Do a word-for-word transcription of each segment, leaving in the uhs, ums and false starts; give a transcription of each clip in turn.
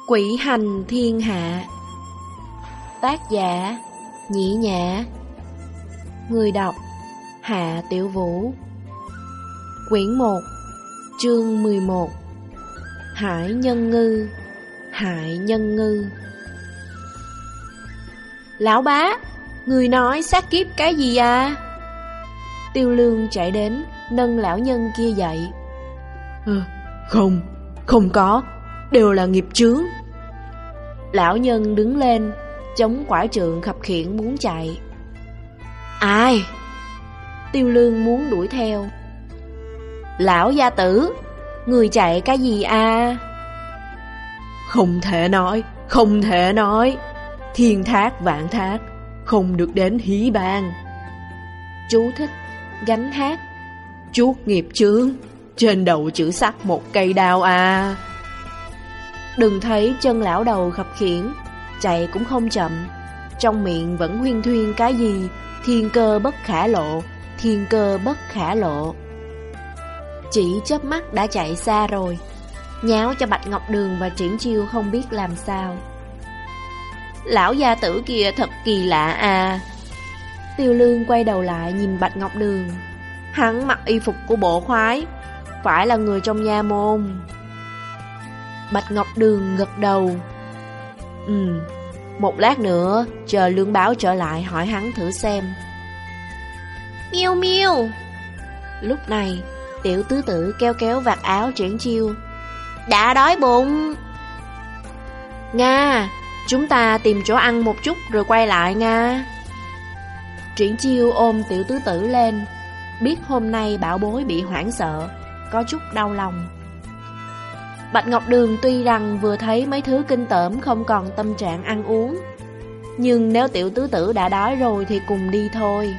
Quỷ hành thiên hạ. Tác giả Nhĩ Nhã. Người đọc Hạ Tiểu Vũ. Quyển một, chương mười một. Hải nhân ngư. Hải nhân ngư. Lão bá, người nói sát kiếp cái gì à? Tiêu Lương chạy đến, nâng lão nhân kia dậy. À, không, không có, đều là nghiệp chướng. Lão nhân đứng lên, chống quải trượng khập khiễng muốn chạy. Ai? Tiêu Lương muốn đuổi theo. Lão gia tử, người chạy cái gì à? Không thể nói, không thể nói. Thiên thác vạn thác, không được đến hí bàn. Chú thích gánh hát. Chuốt nghiệp chướng, trên đầu chữ sắc một cây đao à. Đừng thấy chân lão đầu khập khiễng, chạy cũng không chậm, trong miệng vẫn huyên thuyên cái gì thiên cơ bất khả lộ, thiên cơ bất khả lộ. Chỉ chớp mắt đã chạy xa rồi, nháo cho Bạch Ngọc Đường và Triển Chiêu không biết làm sao. Lão gia tử kia thật kỳ lạ à. Tiêu Lương quay đầu lại nhìn Bạch Ngọc Đường. Hắn mặc y phục của bộ khoái, phải là người trong nha môn. Bạch Ngọc Đường gật đầu. Ừ, một lát nữa chờ Lương Báo trở lại hỏi hắn thử xem. Miêu miêu. Lúc này tiểu tứ tử kéo kéo vạt áo Triển Chiêu. Đã đói bụng. Nga, chúng ta tìm chỗ ăn một chút rồi quay lại Nga. Triển Chiêu ôm tiểu tứ tử lên, biết hôm nay bảo bối bị hoảng sợ, có chút đau lòng. Bạch Ngọc Đường tuy rằng vừa thấy mấy thứ kinh tởm không còn tâm trạng ăn uống, nhưng nếu tiểu tứ tử đã đói rồi thì cùng đi thôi.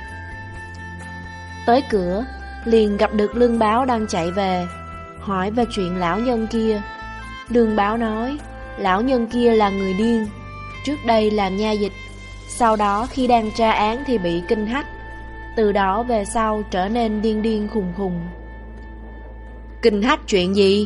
Tới cửa, liền gặp được Lương Báo đang chạy về, hỏi về chuyện lão nhân kia. Lương Báo nói, lão nhân kia là người điên, trước đây làm nha dịch, sau đó khi đang tra án thì bị kinh hách, từ đó về sau trở nên điên điên khùng khùng. Kinh hách chuyện gì?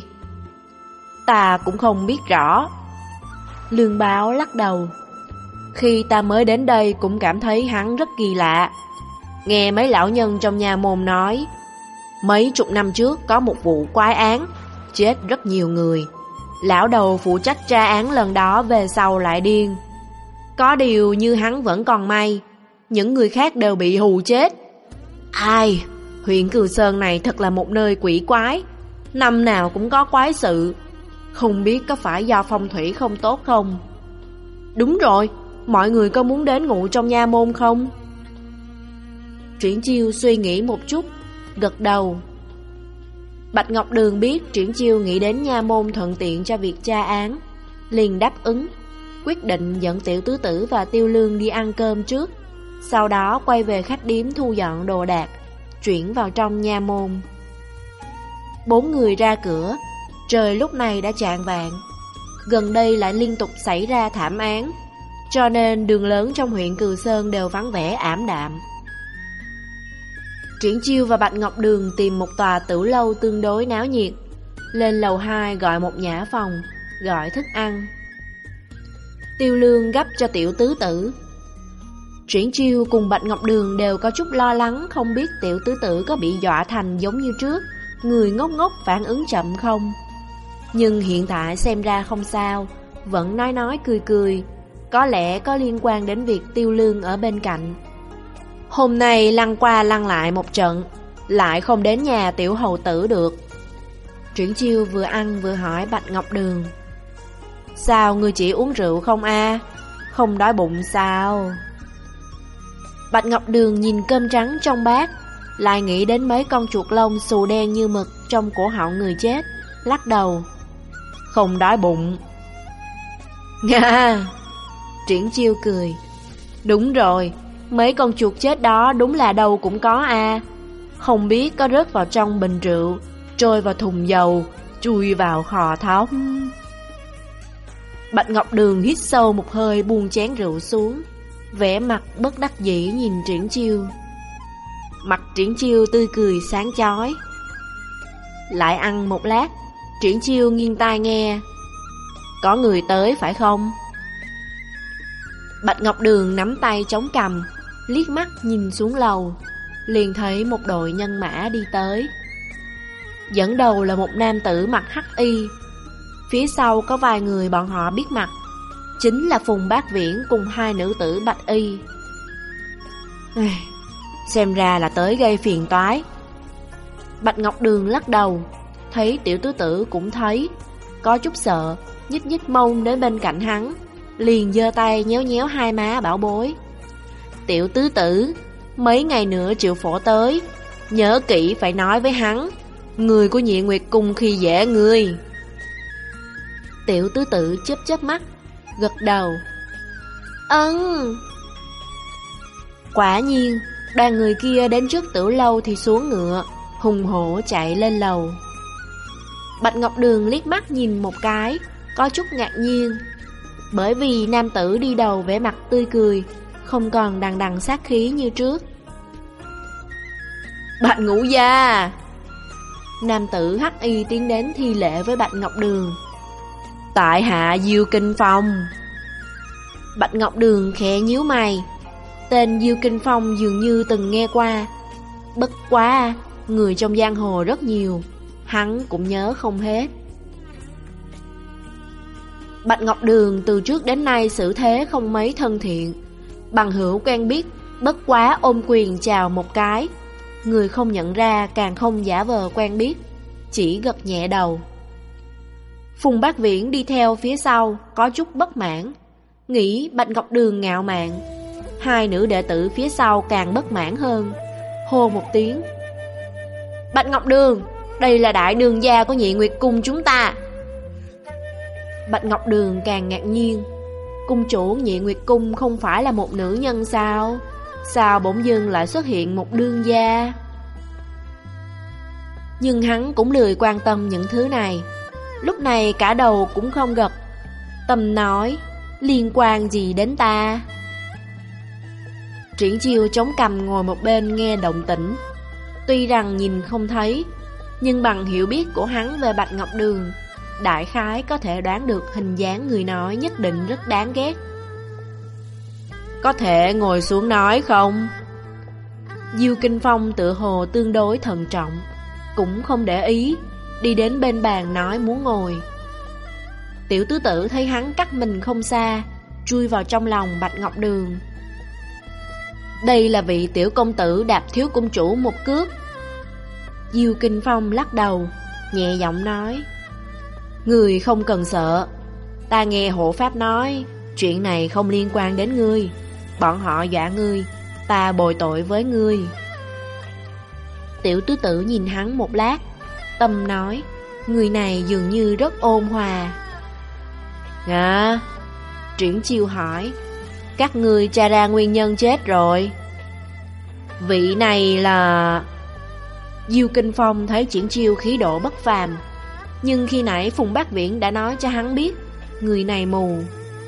Ta cũng không biết rõ. Lương Báo lắc đầu. Khi ta mới đến đây cũng cảm thấy hắn rất kỳ lạ. Nghe mấy lão nhân trong nhà môn nói, mấy chục năm trước có một vụ quái án, chết rất nhiều người. Lão đầu phụ trách tra án lần đó về sau lại điên. Có điều như hắn vẫn còn may, những người khác đều bị hù chết. Ai, huyện Cừ Sơn này thật là một nơi quỷ quái, năm nào cũng có quái sự. Không biết có phải do phong thủy không tốt không? Đúng rồi, mọi người có muốn đến ngủ trong nha môn không? Triển Chiêu suy nghĩ một chút, gật đầu. Bạch Ngọc Đường biết Triển Chiêu nghĩ đến nha môn thuận tiện cho việc tra án, liền đáp ứng, quyết định dẫn tiểu tứ tử và Tiêu Lương đi ăn cơm trước, sau đó quay về khách điếm thu dọn đồ đạc, chuyển vào trong nha môn. Bốn người ra cửa, trời lúc này đã chạng vạng. Gần đây lại liên tục xảy ra thảm án, cho nên đường lớn trong huyện Cừ Sơn đều vắng vẻ ảm đạm. Triển Chiêu và Bạch Ngọc Đường tìm một tòa tử lâu tương đối náo nhiệt, lên lầu hai gọi một nhã phòng, gọi thức ăn. Tiêu Lương gấp cho tiểu tứ tử. Triển Chiêu cùng Bạch Ngọc Đường đều có chút lo lắng, không biết tiểu tứ tử có bị dọa thành giống như trước, người ngốc ngốc phản ứng chậm không. Nhưng hiện tại xem ra không sao, vẫn nói nói cười cười, có lẽ có liên quan đến việc Tiêu Lương ở bên cạnh. Hôm nay lăn qua lăn lại một trận, lại không đến nhà tiểu hầu tử được. Triển Chiêu vừa ăn vừa hỏi Bạch Ngọc Đường. Sao ngươi chỉ uống rượu không a? À? Không đói bụng sao? Bạch Ngọc Đường nhìn cơm trắng trong bát, lại nghĩ đến mấy con chuột lông xù đen như mực trong cổ họng người chết, lắc đầu. Không đói bụng. Nga! Triển Chiêu cười. Đúng rồi, mấy con chuột chết đó đúng là đâu cũng có a. À. Không biết có rớt vào trong bình rượu, trôi vào thùng dầu, chui vào khò thóc. Bạch Ngọc Đường hít sâu một hơi, buông chén rượu xuống, vẻ mặt bất đắc dĩ nhìn Triển Chiêu. Mặt Triển Chiêu tươi cười sáng chói. Lại ăn một lát, Triển Chiêu nghiêng tai nghe. Có người tới phải không? Bạch Ngọc Đường nắm tay chống cằm, liếc mắt nhìn xuống lầu, liền thấy một đội nhân mã đi tới. Dẫn đầu là một nam tử mặc hắc y, phía sau có vài người bọn họ biết mặt, chính là Phùng Bác Viễn cùng hai nữ tử bạch y. Xem ra là tới gây phiền toái. Bạch Ngọc Đường lắc đầu, thấy Tiểu Tứ Tử cũng thấy, có chút sợ, nhích nhích mông đến bên cạnh hắn, liền giơ tay nhéo nhéo hai má bảo bối. Tiểu Tứ Tử, mấy ngày nữa Triệu Phổ tới, nhớ kỹ phải nói với hắn, người của Nhị Nguyệt Cung khi dễ người. Tiểu Tứ Tử chớp chớp mắt, gật đầu. Ân. Quả nhiên, đoàn người kia đến trước Tử lâu thì xuống ngựa, hùng hổ chạy lên lầu. Bạch Ngọc Đường liếc mắt nhìn một cái, có chút ngạc nhiên, bởi vì nam tử đi đầu vẻ mặt tươi cười, không còn đằng đằng sát khí như trước. Bạch Ngũ Gia! Nam tử hắc y tiến đến thi lễ với Bạch Ngọc Đường. Tại hạ Diêu Kinh Phong. Bạch Ngọc Đường khẽ nhíu mày, tên Diêu Kinh Phong dường như từng nghe qua, bất quá người trong giang hồ rất nhiều, hắn cũng nhớ không hết. Bạch Ngọc Đường từ trước đến nay xử thế không mấy thân thiện, bằng hữu quen biết, bất quá ôm quyền chào một cái, người không nhận ra càng không giả vờ quen biết, chỉ gật nhẹ đầu. Phùng Bác Viễn đi theo phía sau, có chút bất mãn, nghĩ Bạch Ngọc Đường ngạo mạn. Hai nữ đệ tử phía sau càng bất mãn hơn, hô một tiếng. Bạch Ngọc Đường, đây là đại đường gia của Nhị Nguyệt Cung chúng ta. Bạch Ngọc Đường càng ngạc nhiên, cung chủ Nhị Nguyệt Cung không phải là một nữ nhân sao? Sao bỗng dưng lại xuất hiện một đương gia? Nhưng hắn cũng lười quan tâm những thứ này, lúc này cả đầu cũng không gật, tâm nói, liên quan gì đến ta? Triển Chiêu chống cằm ngồi một bên nghe động tĩnh, tuy rằng nhìn không thấy, nhưng bằng hiểu biết của hắn về Bạch Ngọc Đường, đại khái có thể đoán được hình dáng người nói nhất định rất đáng ghét. Có thể ngồi xuống nói không? Diêu Kinh Phong tựa hồ tương đối thận trọng, cũng không để ý, đi đến bên bàn nói muốn ngồi. Tiểu Tứ Tử thấy hắn cách mình không xa, chui vào trong lòng Bạch Ngọc Đường. Đây là vị tiểu công tử đạp thiếu cung chủ một cước. Diêu Kinh Phong lắc đầu, nhẹ giọng nói, người không cần sợ, ta nghe hộ pháp nói, chuyện này không liên quan đến ngươi, bọn họ dọa ngươi, ta bồi tội với ngươi. Tiểu Tứ Tử nhìn hắn một lát, tâm nói, người này dường như rất ôn hòa. À, Triển Chiêu hỏi, các ngươi tra ra nguyên nhân chết rồi? Vị này là... Diêu Kinh Phong thấy Triển Chiêu khí độ bất phàm, nhưng khi nãy Phùng Bác Viễn đã nói cho hắn biết, người này mù.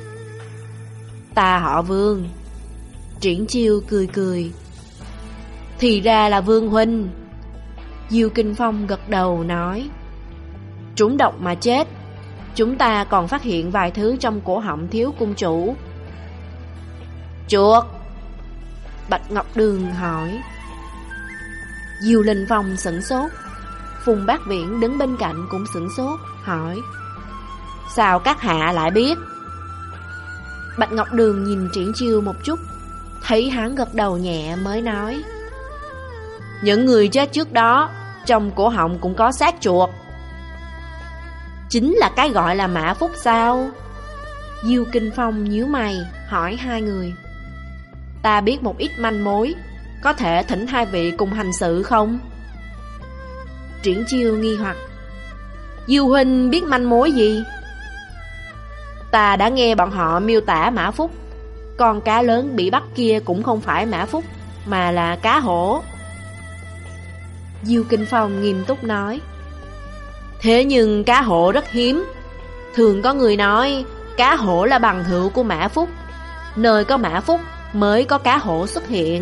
Ta họ Vương. Triển Chiêu cười cười. Thì ra là Vương huynh. Diêu Kinh Phong gật đầu nói, trúng độc mà chết. Chúng ta còn phát hiện vài thứ trong cổ họng thiếu cung chủ. Chuột? Bạch Ngọc Đường hỏi. Diêu Linh Phong sửng sốt, Phùng Bác Viễn đứng bên cạnh cũng sửng sốt, hỏi, sao các hạ lại biết? Bạch Ngọc Đường nhìn Triển Chiêu một chút, thấy hắn gật đầu nhẹ mới nói, những người chết trước đó, trong cổ họng cũng có xác chuột. Chính là cái gọi là mã phúc sao? Diêu Kinh Phong nhíu mày, hỏi hai người. Ta biết một ít manh mối, có thể thỉnh hai vị cùng hành sự không? Triển Chiêu nghi hoặc. Diêu huynh biết manh mối gì? Ta đã nghe bọn họ miêu tả mã phúc, con cá lớn bị bắt kia cũng không phải mã phúc, mà là cá hổ. Diêu Kinh Phong nghiêm túc nói, thế nhưng cá hổ rất hiếm. Thường có người nói cá hổ là bằng hữu của mã phúc, nơi có mã phúc mới có cá hổ xuất hiện.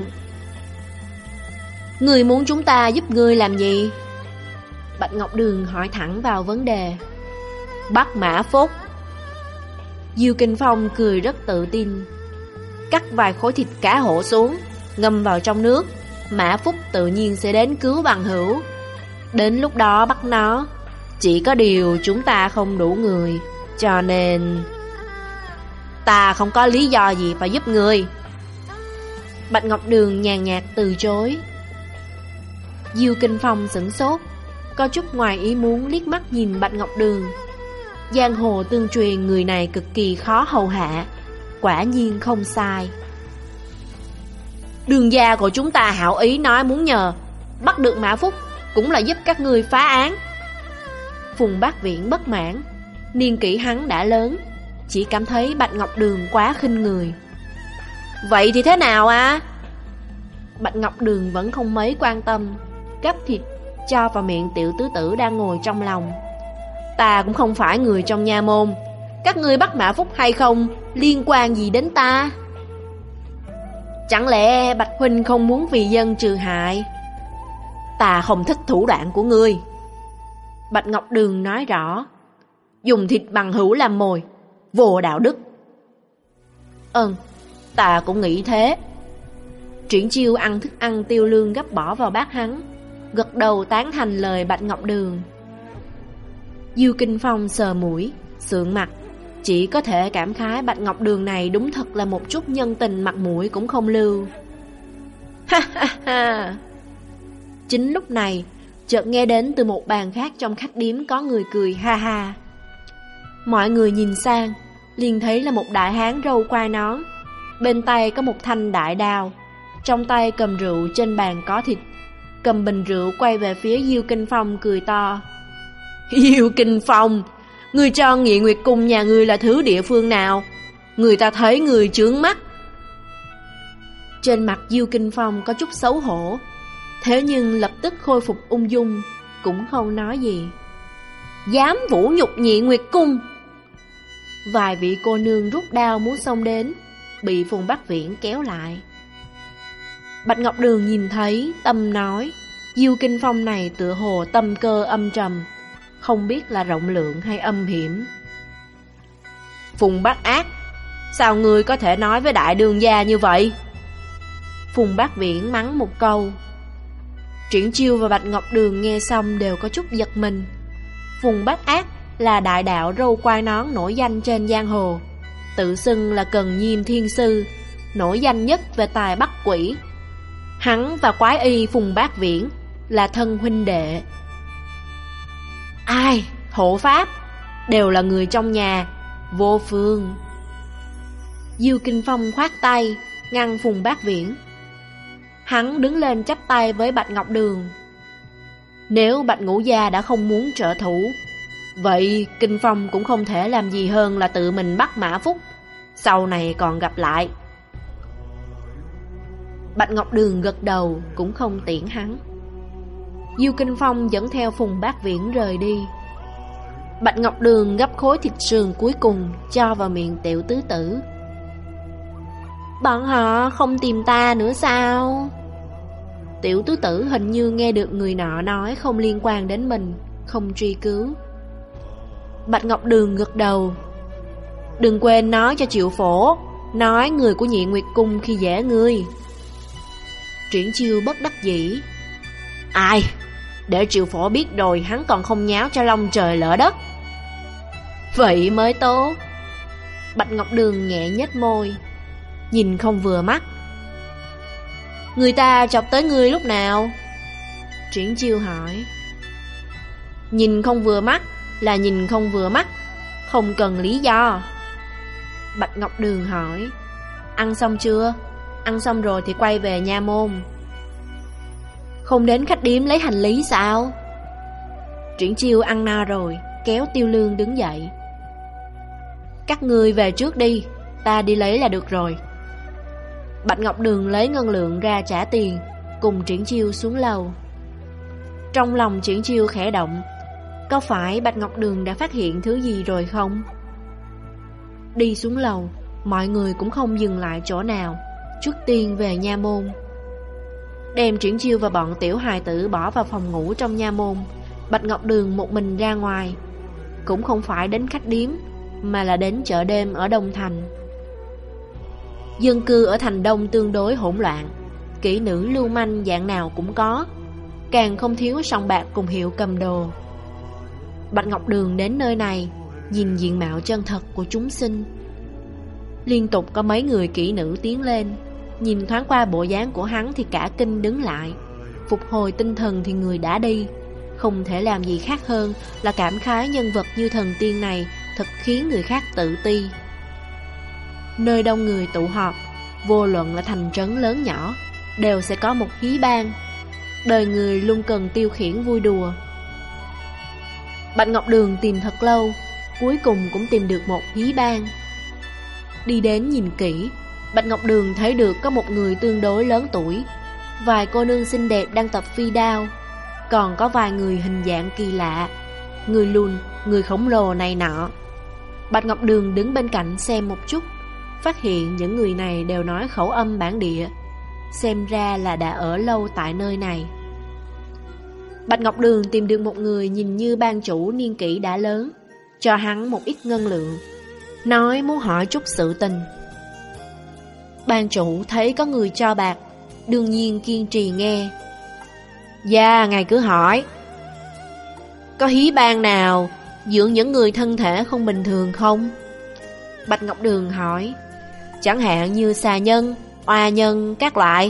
Người muốn chúng ta giúp ngươi làm gì? Bạch Ngọc Đường hỏi thẳng vào vấn đề. Bắt mã phúc. Diêu Kinh Phong cười rất tự tin. Cắt vài khối thịt cá hổ xuống, ngâm vào trong nước, Mã Phúc tự nhiên sẽ đến cứu bằng hữu. Đến lúc đó bắt nó. Chỉ có điều chúng ta không đủ người, cho nên ta không có lý do gì phải giúp người. Bạch Ngọc Đường nhàn nhạt từ chối. Diêu Kinh Phong sửng sốt, có chút ngoài ý muốn liếc mắt nhìn Bạch Ngọc Đường. Giang hồ tương truyền người này cực kỳ khó hầu hạ, quả nhiên không sai. Đường gia của chúng ta hảo ý nói muốn nhờ, bắt được Mã Phúc cũng là giúp các ngươi phá án. Phùng Bác Viễn bất mãn, niên kỷ hắn đã lớn, chỉ cảm thấy Bạch Ngọc Đường quá khinh người. Vậy thì thế nào à? Bạch Ngọc Đường vẫn không mấy quan tâm, gắp thịt cho vào miệng tiểu tứ tử đang ngồi trong lòng. Ta cũng không phải người trong nha môn, các ngươi bắt Mã Phúc hay không liên quan gì đến ta? Chẳng lẽ Bạch huynh không muốn vì dân trừ hại? Ta không thích thủ đoạn của ngươi. Bạch Ngọc Đường nói rõ, dùng thịt bằng hữu làm mồi, vô đạo đức. Ừm, ta cũng nghĩ thế. Triển Chiêu ăn thức ăn Tiêu Lương gấp bỏ vào bát hắn, gật đầu tán thành lời Bạch Ngọc Đường. Diêu Kinh Phong sờ mũi, sượng mặt, chỉ có thể cảm khái Bạch Ngọc Đường này đúng thật là một chút nhân tình mặt mũi cũng không lưu. Ha ha ha. Chính lúc này, chợt nghe đến từ một bàn khác trong khách điếm có người cười ha ha. Mọi người nhìn sang, liền thấy là một đại hán râu quai nón, bên tay có một thanh đại đao, trong tay cầm rượu, trên bàn có thịt, cầm bình rượu quay về phía Diêu Kinh Phong cười to. Diêu Kinh Phong, ngươi cho Nghị Nguyệt Cung nhà ngươi là thứ địa phương nào? Người ta thấy người chướng mắt. Trên mặt Diêu Kinh Phong có chút xấu hổ, thế nhưng lập tức khôi phục ung dung, cũng không nói gì. Dám vũ nhục Nhị Nguyệt Cung. Vài vị cô nương rút đao muốn xông đến, bị Phùng Bác Viễn kéo lại. Bạch Ngọc Đường nhìn thấy, tâm nói, Diêu Kinh Phong này tựa hồ tâm cơ âm trầm, không biết là rộng lượng hay âm hiểm. Phùng Bác Ác, sao ngươi có thể nói với đại đường gia như vậy? Phùng Bác Viễn mắng một câu. Triển Chiêu và Bạch Ngọc Đường nghe xong đều có chút giật mình. Phùng Bác Ác là đại đạo râu quai nón nổi danh trên giang hồ, tự xưng là Cần Nhiêm Thiên Sư, nổi danh nhất về tài bắt quỷ. Hắn và quái y Phùng Bác Viễn là thân huynh đệ. Ai, hộ pháp, đều là người trong nhà, vô phương. Diêu Kinh Phong khoát tay, ngăn Phùng Bác Viễn. Hắn đứng lên chắp tay với Bạch Ngọc Đường. Nếu Bạch Ngũ Gia đã không muốn trợ thủ, vậy Kinh Phong cũng không thể làm gì hơn là tự mình bắt Mã Phúc, sau này còn gặp lại. Bạch Ngọc Đường gật đầu, cũng không tiễn hắn. Diêu Kinh Phong dẫn theo Phùng Bác Viễn rời đi. Bạch Ngọc Đường gấp khối thịt sườn cuối cùng cho vào miệng tiểu tứ tử. Bọn họ không tìm ta nữa sao? Tiểu tứ tử hình như nghe được người nọ nói không liên quan đến mình, không truy cứu. Bạch Ngọc Đường gật đầu. Đừng quên nói cho Triệu Phổ, nói người của Nhị Nguyệt Cung khi dễ ngươi. Triển Chiêu bất đắc dĩ. Ai? Để Triệu Phổ biết rồi hắn còn không nháo cho long trời lỡ đất. Vậy mới tốt. Bạch Ngọc Đường nhẹ nhếch môi, nhìn không vừa mắt. Người ta chọc tới ngươi lúc nào? Triển Chiêu hỏi. Nhìn không vừa mắt là nhìn không vừa mắt, không cần lý do. Bạch Ngọc Đường hỏi. Ăn xong chưa? Ăn xong rồi thì quay về nha môn. Không đến khách điếm lấy hành lý sao? Triển Chiêu ăn no rồi, kéo Tiêu Lương đứng dậy. Các ngươi về trước đi, ta đi lấy là được rồi. Bạch Ngọc Đường lấy ngân lượng ra trả tiền, cùng Triển Chiêu xuống lầu. Trong lòng Triển Chiêu khẽ động, có phải Bạch Ngọc Đường đã phát hiện thứ gì rồi không? Đi xuống lầu, mọi người cũng không dừng lại chỗ nào, trước tiên về nha môn. Đem Triển Chiêu và bọn tiểu hài tử bỏ vào phòng ngủ trong nha môn, Bạch Ngọc Đường một mình ra ngoài. Cũng không phải đến khách điếm, mà là đến chợ đêm ở Đông Thành. Dân cư ở thành Đông tương đối hỗn loạn, kỹ nữ lưu manh dạng nào cũng có, càng không thiếu sòng bạc cùng hiệu cầm đồ. Bạch Ngọc Đường đến nơi này, nhìn diện mạo chân thật của chúng sinh. Liên tục có mấy người kỹ nữ tiến lên, nhìn thoáng qua bộ dáng của hắn thì cả kinh đứng lại. Phục hồi tinh thần thì người đã đi, không thể làm gì khác hơn là cảm khái nhân vật như thần tiên này thật khiến người khác tự ti. Nơi đông người tụ họp, vô luận là thành trấn lớn nhỏ, đều sẽ có một hí bang. Đời người luôn cần tiêu khiển vui đùa. Bạch Ngọc Đường tìm thật lâu, cuối cùng cũng tìm được một hí bang. Đi đến nhìn kỹ, Bạch Ngọc Đường thấy được có một người tương đối lớn tuổi, vài cô nương xinh đẹp đang tập phi đao, còn có vài người hình dạng kỳ lạ, người lùn, người khổng lồ này nọ. Bạch Ngọc Đường đứng bên cạnh xem một chút, phát hiện những người này đều nói khẩu âm bản địa, xem ra là đã ở lâu tại nơi này. Bạch Ngọc Đường tìm được một người nhìn như ban chủ niên kỷ đã lớn, cho hắn một ít ngân lượng, nói muốn hỏi chút sự tình. Ban chủ thấy có người cho bạc, đương nhiên kiên trì nghe. Dạ, ngài cứ hỏi. Có hí bang nào dưỡng những người thân thể không bình thường không? Bạch Ngọc Đường hỏi. Chẳng hạn như xà nhân, oa nhân, các loại.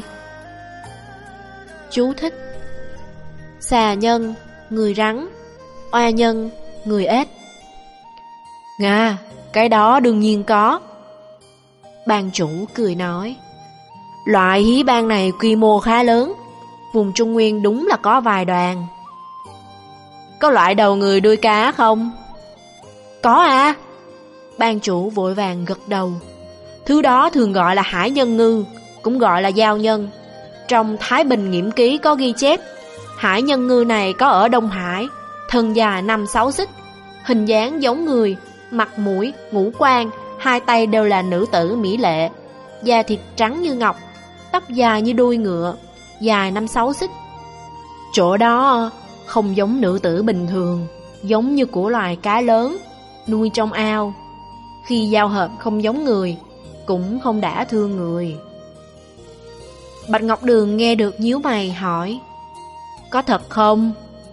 Chú thích: xà nhân, người rắn; oa nhân, người ếch. Nga, cái đó đương nhiên có. Ban chủ cười nói. Loại hí bang này quy mô khá lớn, vùng Trung Nguyên đúng là có vài đoàn. Có loại đầu người đuôi cá không? Có à. Ban chủ vội vàng gật đầu. Thứ đó thường gọi là hải nhân ngư, cũng gọi là giao nhân. Trong Thái Bình Nghiễm Ký có ghi chép, hải nhân ngư này có ở Đông Hải, thân dài năm sáu xích, hình dáng giống người, mặt mũi, ngũ quan, hai tay đều là nữ tử mỹ lệ, da thịt trắng như ngọc, tóc dài như đuôi ngựa, dài năm sáu xích. Chỗ đó không giống nữ tử bình thường, giống như của loài cá lớn, nuôi trong ao. Khi giao hợp không giống người, cũng không đã thương người. Bạch Ngọc Đường nghe được nhíu mày hỏi. Có thật không?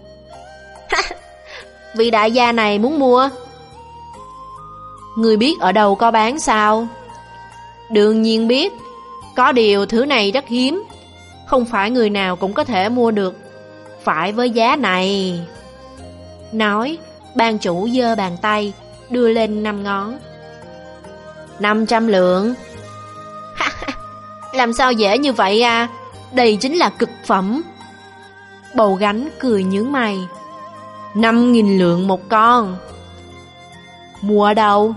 Vị đại gia này muốn mua. Người biết ở đâu có bán sao? Đương nhiên biết. Có điều thứ này rất hiếm, không phải người nào cũng có thể mua được, phải với giá này. Nói, ban chủ giơ bàn tay đưa lên năm ngón. Năm trăm lượng. Làm sao dễ như vậy à? Đây chính là cực phẩm. Bầu Gánh cười nhướng mày. Năm nghìn lượng một con. Mua ở đâu?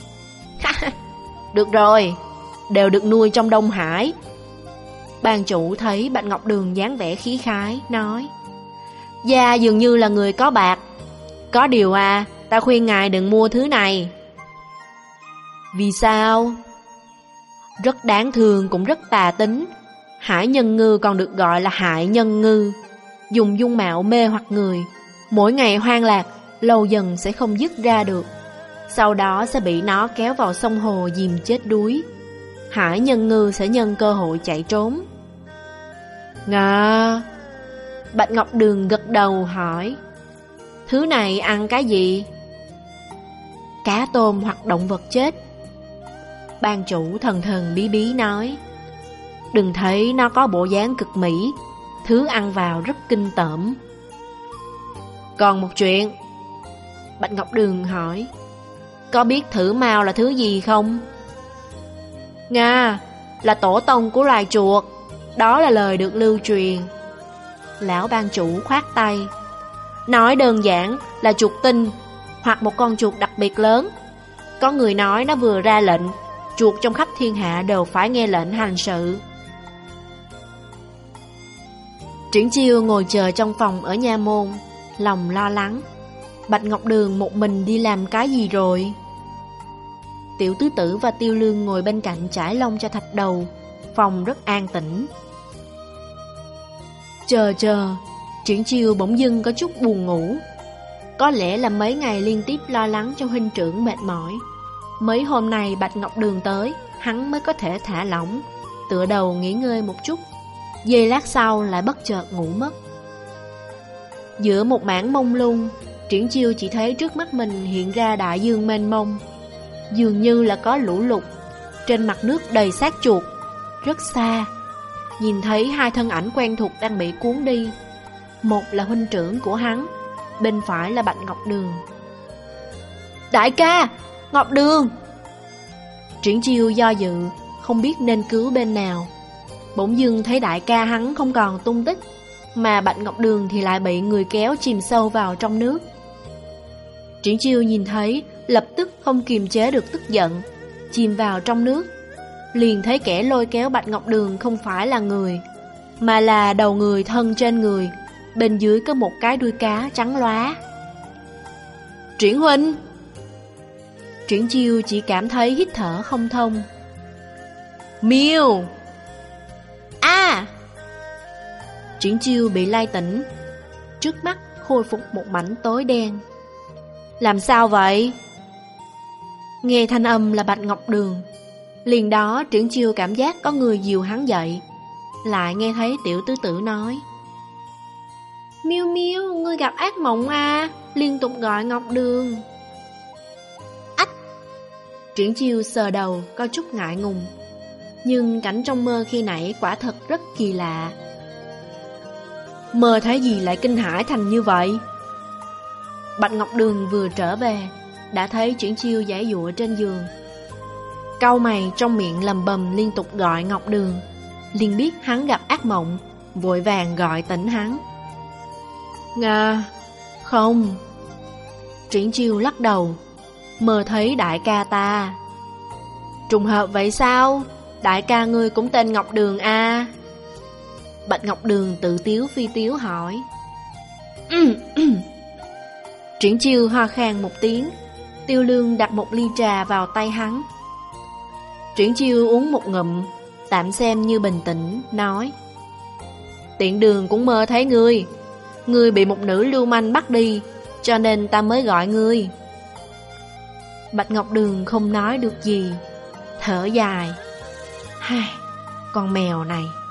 Được rồi, đều được nuôi trong Đông Hải. Ban chủ thấy Bạch Ngọc Đường dáng vẻ khí khái, nói. Gia dường như là người có bạc. Có điều à, ta khuyên ngài đừng mua thứ này. Vì sao? Rất đáng thương cũng rất tà tính. Hải nhân ngư còn được gọi là hại nhân ngư, dùng dung mạo mê hoặc người, mỗi ngày hoang lạc, lâu dần sẽ không dứt ra được. Sau đó sẽ bị nó kéo vào sông hồ dìm chết đuối. Hải nhân ngư sẽ nhân cơ hội chạy trốn. Ngà. Bạch Ngọc Đường gật đầu hỏi. Thứ này ăn cái gì? Cá tôm hoặc động vật chết. Ban chủ thần thần bí bí nói. Đừng thấy nó có bộ dáng cực mỹ, thứ ăn vào rất kinh tởm. Còn một chuyện. Bạch Ngọc Đường hỏi. Có biết thử mao là thứ gì không? Nga, là tổ tông của loài chuột. Đó là lời được lưu truyền. Lão ban chủ khoát tay. Nói đơn giản là chuột tinh, hoặc một con chuột đặc biệt lớn. Có người nói nó vừa ra lệnh, chuột trong khắp thiên hạ đều phải nghe lệnh hành sự. Triển Chiêu ngồi chờ trong phòng ở nha môn, lòng lo lắng. Bạch Ngọc Đường một mình đi làm cái gì rồi? Tiểu tứ tử và Tiêu Lương ngồi bên cạnh trải lông cho Thạch Đầu. Phòng rất an tĩnh. Chờ chờ, Triển Chiêu bỗng dưng có chút buồn ngủ. Có lẽ là mấy ngày liên tiếp lo lắng cho huynh trưởng mệt mỏi. Mấy hôm nay Bạch Ngọc Đường tới, hắn mới có thể thả lỏng, tựa đầu nghỉ ngơi một chút. Giây lát sau lại bất chợt ngủ mất. Giữa một mảng mông lung, Triển Chiêu chỉ thấy trước mắt mình hiện ra đại dương mênh mông. Dường như là có lũ lụt, trên mặt nước đầy xác chuột. Rất xa, nhìn thấy hai thân ảnh quen thuộc đang bị cuốn đi. Một là huynh trưởng của hắn, bên phải là Bạch Ngọc Đường. Đại ca, Ngọc Đường! Triển Chiêu do dự, không biết nên cứu bên nào. Bỗng dưng thấy đại ca hắn không còn tung tích, mà Bạch Ngọc Đường thì lại bị người kéo chìm sâu vào trong nước. Triển Chiêu nhìn thấy, lập tức không kiềm chế được tức giận, chìm vào trong nước. Liền thấy kẻ lôi kéo Bạch Ngọc Đường không phải là người, mà là đầu người thân trên người, bên dưới có một cái đuôi cá trắng lóa. Triển huynh! Triển Chiêu chỉ cảm thấy hít thở không thông. Miêu! A! Triển Chiêu bị lay tỉnh, trước mắt khôi phục một mảnh tối đen. Làm sao vậy? Nghe thanh âm là Bạch Ngọc Đường, liền đó Triển Chiêu cảm giác có người dìu hắn dậy. Lại nghe thấy tiểu tứ tử nói: Miêu Miêu, ngươi gặp ác mộng à? Liên tục gọi Ngọc Đường. Ách! Triển Chiêu sờ đầu, có chút ngại ngùng. Nhưng cảnh trong mơ khi nãy quả thật rất kỳ lạ. Mơ thấy gì lại kinh hãi thành như vậy? Bạch Ngọc Đường vừa trở về, đã thấy Triển Chiêu giãy giụa trên giường. Cau mày trong miệng lầm bầm liên tục gọi Ngọc Đường, liền biết hắn gặp ác mộng, vội vàng gọi tỉnh hắn. Nga, không. Triển Chiêu lắc đầu, mơ thấy đại ca ta. Trùng hợp vậy sao? Đại ca ngươi cũng tên Ngọc Đường à? Bạch Ngọc Đường tự tiếu phi tiếu hỏi. Triển Chiêu ho khan một tiếng. Tiêu Lương đặt một ly trà vào tay hắn. Triển Chiêu uống một ngụm, tạm xem như bình tĩnh, nói: Tiện đường cũng mơ thấy ngươi. Ngươi bị một nữ lưu manh bắt đi, cho nên ta mới gọi ngươi. Bạch Ngọc Đường không nói được gì, thở dài. Hai, con mèo này.